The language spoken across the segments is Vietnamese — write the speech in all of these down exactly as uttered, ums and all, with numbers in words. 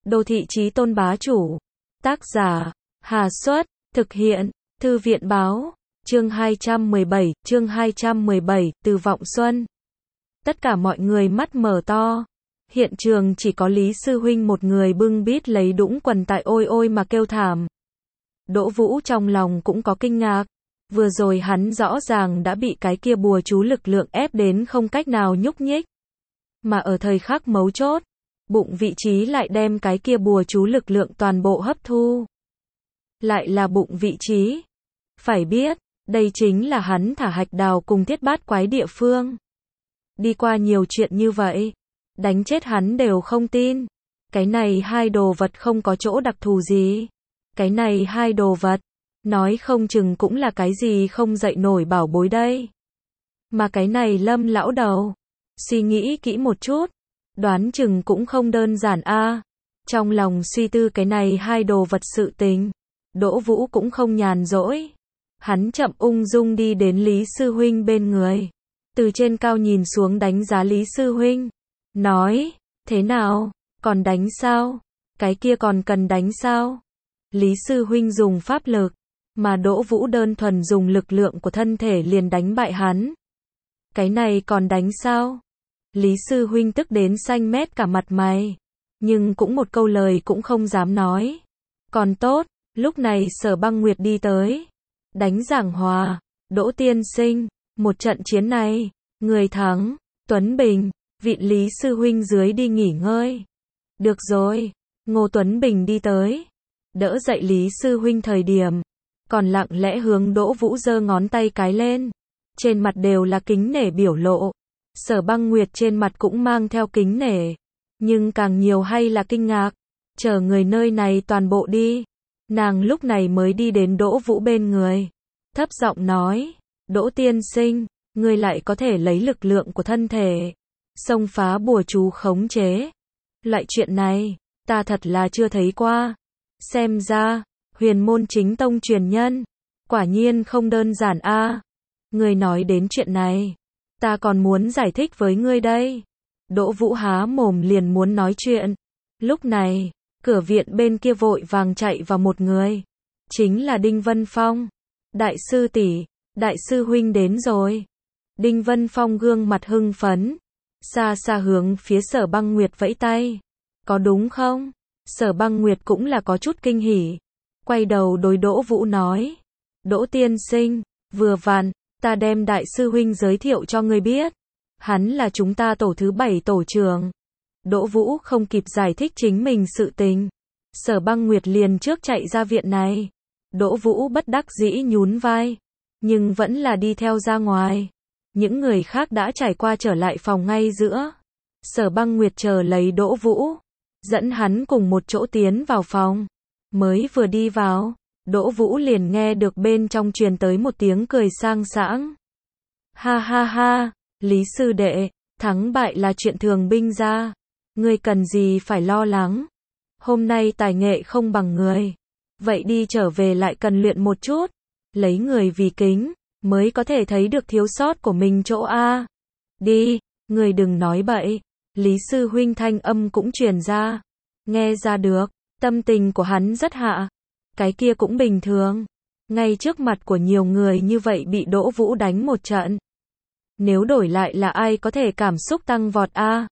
Đô thị chí tôn bá chủ. Tác giả, Hà Xuất, thực hiện, Thư viện báo, chương hai trăm mười bảy, chương hai trăm mười bảy, Từ Vọng Xuân. Tất cả mọi người mắt mở to. Hiện trường chỉ có Lý Sư Huynh một người bưng bít lấy đũng quần tại ôi ôi mà kêu thảm. Đỗ Vũ trong lòng cũng có kinh ngạc. Vừa rồi hắn rõ ràng đã bị cái kia bùa chú lực lượng ép đến không cách nào nhúc nhích. Mà ở thời khắc mấu chốt, bụng vị trí lại đem cái kia bùa chú lực lượng toàn bộ hấp thu. Lại là bụng vị trí. Phải biết, đây chính là hắn thả hạch đào cùng thiết bát quái địa phương. Đi qua nhiều chuyện như vậy, đánh chết hắn đều không tin. Cái này hai đồ vật không có chỗ đặc thù gì. Cái này hai đồ vật, nói không chừng cũng là cái gì không dậy nổi bảo bối đây. Mà cái này Lâm lão đầu, suy nghĩ kỹ một chút, đoán chừng cũng không đơn giản a. Trong lòng suy tư cái này hai đồ vật sự tình, Đỗ Vũ cũng không nhàn rỗi. Hắn chậm ung dung đi đến Lý Sư Huynh bên người, từ trên cao nhìn xuống đánh giá Lý Sư Huynh, nói, thế nào, còn đánh sao? Cái kia còn cần đánh sao? Lý Sư Huynh dùng pháp lực, mà Đỗ Vũ đơn thuần dùng lực lượng của thân thể liền đánh bại hắn. Cái này còn đánh sao? Lý Sư Huynh tức đến xanh mét cả mặt mày, nhưng cũng một câu lời cũng không dám nói. Còn tốt, lúc này Sở Băng Nguyệt đi tới, đánh giảng hòa, Đỗ tiên sinh, một trận chiến này, người thắng, Tuấn Bình, vịn Lý Sư Huynh dưới đi nghỉ ngơi. Được rồi, Ngô Tuấn Bình đi tới, đỡ dậy Lý Sư Huynh thời điểm, còn lặng lẽ hướng Đỗ Vũ giơ ngón tay cái lên, trên mặt đều là kính nể biểu lộ. Sở Băng Nguyệt trên mặt cũng mang theo kính nể, nhưng càng nhiều hay là kinh ngạc. Chờ người nơi này toàn bộ đi, nàng lúc này mới đi đến Đỗ Vũ bên người, thấp giọng nói, Đỗ tiên sinh, ngươi lại có thể lấy lực lượng của thân thể xông phá bùa chú khống chế. Loại chuyện này, ta thật là chưa thấy qua. Xem ra, huyền môn chính tông truyền nhân, quả nhiên không đơn giản a. Ngươi nói đến chuyện này, ta còn muốn giải thích với ngươi đây. Đỗ Vũ há mồm liền muốn nói chuyện. Lúc này, cửa viện bên kia vội vàng chạy vào một người. Chính là Đinh Vân Phong. Đại sư tỷ, đại sư huynh đến rồi. Đinh Vân Phong gương mặt hưng phấn, xa xa hướng phía Sở Băng Nguyệt vẫy tay. Có đúng không? Sở Băng Nguyệt cũng là có chút kinh hỉ. Quay đầu đối Đỗ Vũ nói. Đỗ tiên sinh, vừa vặn, ta đem đại sư huynh giới thiệu cho ngươi biết. Hắn là chúng ta tổ thứ bảy tổ trưởng. Đỗ Vũ không kịp giải thích chính mình sự tình. Sở Băng Nguyệt liền trước chạy ra viện này. Đỗ Vũ bất đắc dĩ nhún vai, nhưng vẫn là đi theo ra ngoài. Những người khác đã trải qua trở lại phòng ngay giữa. Sở Băng Nguyệt chờ lấy Đỗ Vũ, dẫn hắn cùng một chỗ tiến vào phòng. Mới vừa đi vào, Đỗ Vũ liền nghe được bên trong truyền tới một tiếng cười sang sảng. Ha ha ha, Lý sư đệ, thắng bại là chuyện thường binh ra. Ngươi cần gì phải lo lắng. Hôm nay tài nghệ không bằng người. Vậy đi trở về lại cần luyện một chút. Lấy người vì kính, mới có thể thấy được thiếu sót của mình chỗ A. Đi, người đừng nói bậy. Lý sư huynh thanh âm cũng truyền ra. Nghe ra được, tâm tình của hắn rất hạ. Cái kia cũng bình thường. Ngay trước mặt của nhiều người như vậy bị Đỗ Vũ đánh một trận. Nếu đổi lại là ai có thể cảm xúc tăng vọt A.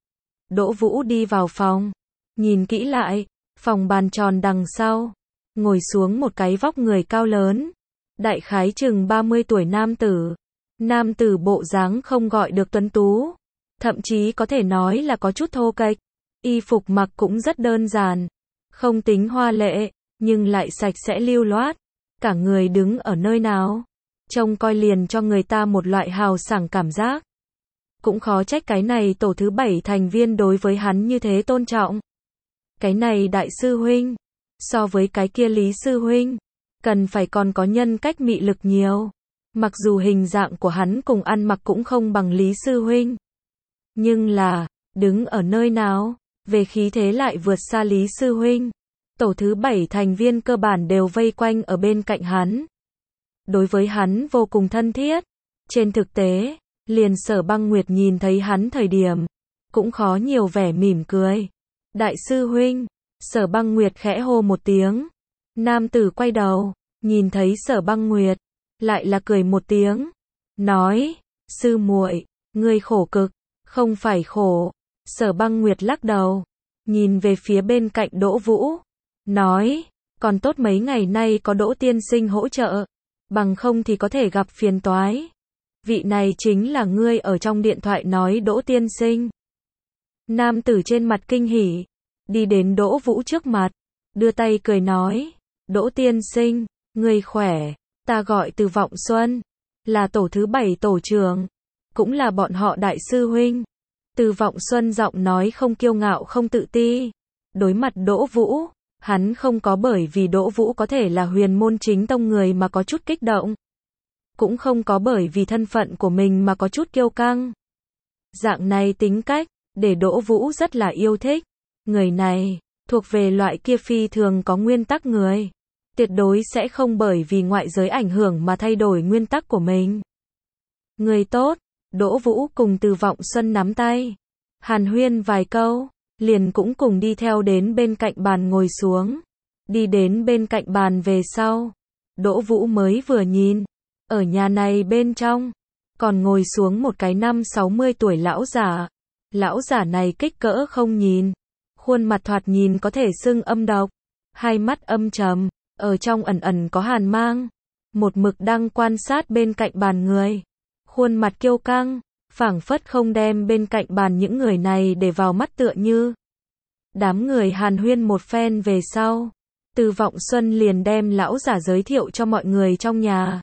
Đỗ Vũ đi vào phòng. Nhìn kỹ lại, phòng bàn tròn đằng sau. Ngồi xuống một cái vóc người cao lớn. Đại khái chừng ba mươi tuổi nam tử. Nam tử bộ dáng không gọi được tuấn tú. Thậm chí có thể nói là có chút thô kệch. Y phục mặc cũng rất đơn giản. Không tính hoa lệ, nhưng lại sạch sẽ lưu loát. Cả người đứng ở nơi nào, trông coi liền cho người ta một loại hào sảng cảm giác. Cũng khó trách cái này tổ thứ bảy thành viên đối với hắn như thế tôn trọng. Cái này đại sư huynh, so với cái kia Lý sư huynh, cần phải còn có nhân cách mị lực nhiều. Mặc dù hình dạng của hắn cùng ăn mặc cũng không bằng Lý sư huynh, nhưng là, đứng ở nơi nào, về khí thế lại vượt xa Lý sư huynh. Tổ thứ bảy thành viên cơ bản đều vây quanh ở bên cạnh hắn. Đối với hắn vô cùng thân thiết. Trên thực tế, liền Sở Băng Nguyệt nhìn thấy hắn thời điểm, cũng khó nhiều vẻ mỉm cười. Đại sư huynh, Sở Băng Nguyệt khẽ hô một tiếng. Nam tử quay đầu, nhìn thấy Sở Băng Nguyệt, lại là cười một tiếng, nói, sư muội, ngươi khổ cực, không phải khổ. Sở Băng Nguyệt lắc đầu, nhìn về phía bên cạnh Đỗ Vũ, nói, còn tốt mấy ngày nay có Đỗ tiên sinh hỗ trợ, bằng không thì có thể gặp phiền toái. Vị này chính là ngươi ở trong điện thoại nói Đỗ tiên sinh. Nam tử trên mặt kinh hỉ, đi đến Đỗ Vũ trước mặt, đưa tay cười nói, Đỗ tiên sinh, ngươi khỏe, ta gọi Từ Vọng Xuân, là tổ thứ bảy tổ trưởng, cũng là bọn họ đại sư huynh. Từ Vọng Xuân giọng nói không kiêu ngạo không tự ti, đối mặt Đỗ Vũ, hắn không có bởi vì Đỗ Vũ có thể là huyền môn chính tông người mà có chút kích động, cũng không có bởi vì thân phận của mình mà có chút kiêu căng. Dạng này tính cách, để Đỗ Vũ rất là yêu thích. Người này, thuộc về loại kia phi thường có nguyên tắc người. Tuyệt đối sẽ không bởi vì ngoại giới ảnh hưởng mà thay đổi nguyên tắc của mình. Người tốt, Đỗ Vũ cùng Từ Vọng Xuân nắm tay. Hàn huyên vài câu, liền cũng cùng đi theo đến bên cạnh bàn ngồi xuống. Đi đến bên cạnh bàn về sau, Đỗ Vũ mới vừa nhìn. Ở nhà này bên trong, còn ngồi xuống một cái năm sáu mươi tuổi lão giả. Lão giả này kích cỡ không nhìn. Khuôn mặt thoạt nhìn có thể xưng âm độc. Hai mắt âm trầm, ở trong ẩn ẩn có hàn mang. Một mực đang quan sát bên cạnh bàn người. Khuôn mặt kiêu căng, phảng phất không đem bên cạnh bàn những người này để vào mắt tựa như. Đám người hàn huyên một phen về sau. Từ Vọng Xuân liền đem lão giả giới thiệu cho mọi người trong nhà.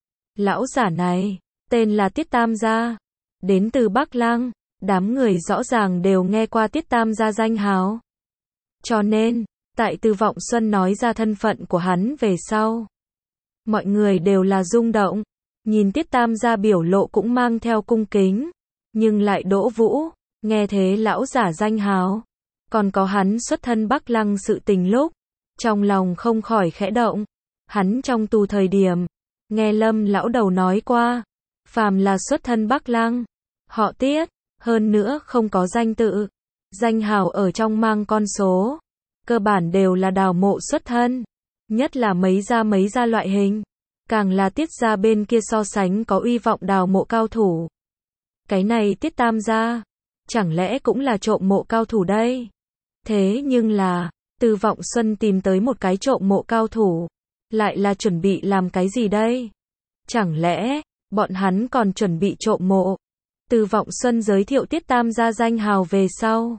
Lão giả này, tên là Tiết Tam Gia, đến từ Bắc Lăng, đám người rõ ràng đều nghe qua Tiết Tam Gia danh hào. Cho nên, tại Từ Vọng Xuân nói ra thân phận của hắn về sau, mọi người đều là rung động, nhìn Tiết Tam Gia biểu lộ cũng mang theo cung kính, nhưng lại Đỗ Vũ, nghe thế lão giả danh hào, còn có hắn xuất thân Bắc Lăng sự tình lúc, trong lòng không khỏi khẽ động. Hắn trong tù thời điểm, nghe Lâm lão đầu nói qua, phàm là xuất thân Bắc Lăng, họ Tiết, hơn nữa không có danh tự, danh hào ở trong mang con số, cơ bản đều là đào mộ xuất thân, nhất là mấy gia mấy gia loại hình, càng là Tiết gia bên kia so sánh có uy vọng đào mộ cao thủ. Cái này Tiết Tam gia, chẳng lẽ cũng là trộm mộ cao thủ đây? Thế nhưng là, Từ Vọng Xuân tìm tới một cái trộm mộ cao thủ, lại là chuẩn bị làm cái gì đây? Chẳng lẽ, bọn hắn còn chuẩn bị trộm mộ? Từ Vọng Xuân giới thiệu Tiết Tam gia danh hào về sau,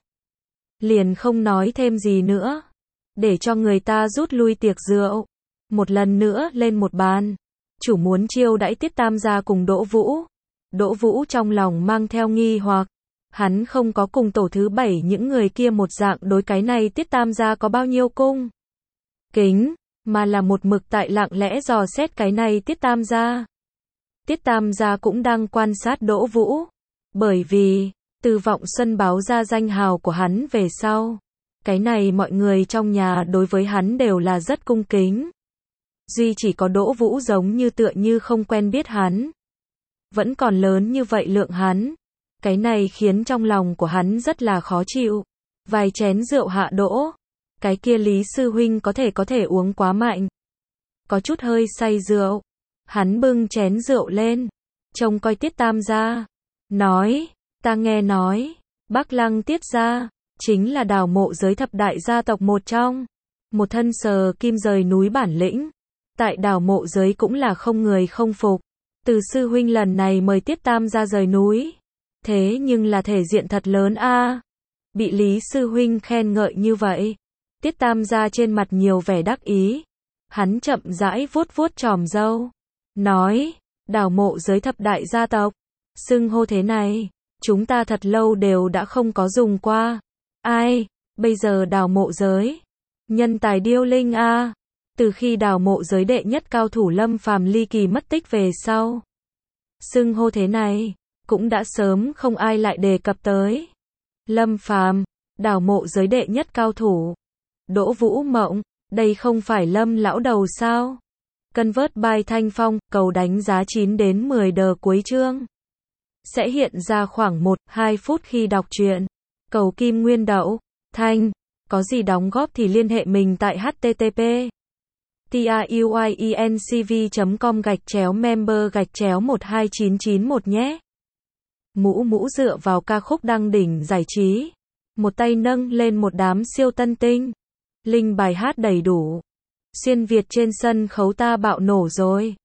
liền không nói thêm gì nữa, để cho người ta rút lui tiệc rượu, một lần nữa lên một bàn, chủ muốn chiêu đãi Tiết Tam gia cùng Đỗ Vũ. Đỗ Vũ trong lòng mang theo nghi hoặc, hắn không có cùng tổ thứ bảy những người kia một dạng đối cái này Tiết Tam gia có bao nhiêu cung kính, mà là một mực tại lặng lẽ dò xét cái này Tiết Tam gia. Tiết Tam gia cũng đang quan sát Đỗ Vũ, bởi vì, Từ Vọng Xuân báo ra danh hào của hắn về sau, cái này mọi người trong nhà đối với hắn đều là rất cung kính. Duy chỉ có Đỗ Vũ giống như tựa như không quen biết hắn, vẫn còn lớn như vậy lượng hắn, cái này khiến trong lòng của hắn rất là khó chịu. Vài chén rượu hạ đỗ, cái kia Lý sư huynh có thể có thể uống quá mạnh, có chút hơi say rượu. Hắn bưng chén rượu lên, trông coi Tiết Tam gia, nói, ta nghe nói, Bắc Lăng Tiết gia, chính là đào mộ giới thập đại gia tộc một trong, một thân sờ kim rời núi bản lĩnh, tại đào mộ giới cũng là không người không phục. Từ sư huynh lần này mời Tiết Tam gia rời núi, thế nhưng là thể diện thật lớn a. Bị Lý sư huynh khen ngợi như vậy, Tiết Tam gia trên mặt nhiều vẻ đắc ý, hắn chậm rãi vuốt vuốt chòm râu, nói, đào mộ giới thập đại gia tộc, xưng hô thế này, chúng ta thật lâu đều đã không có dùng qua. Ai, bây giờ đào mộ giới, nhân tài điêu linh a. Từ khi đào mộ giới đệ nhất cao thủ Lâm Phàm ly kỳ mất tích về sau, xưng hô thế này, cũng đã sớm không ai lại đề cập tới. Lâm Phàm, đào mộ giới đệ nhất cao thủ. Đỗ Vũ mộng, đây không phải Lâm lão đầu sao? Cân vớt bài thanh phong, cầu đánh giá chín đến mười đờ cuối chương. Sẽ hiện ra khoảng một đến hai phút khi đọc truyện. Cầu kim nguyên đậu, thanh. Có gì đóng góp thì liên hệ mình tại h t t p tiuyencv chấm com gạch chéo member gạch chéo một hai chín chín một nhé. Mũ mũ dựa vào ca khúc đăng đỉnh giải trí. Một tay nâng lên một đám siêu tân tinh. Link bài hát đầy đủ. Xuyên Việt trên sân khấu ta bạo nổ rồi.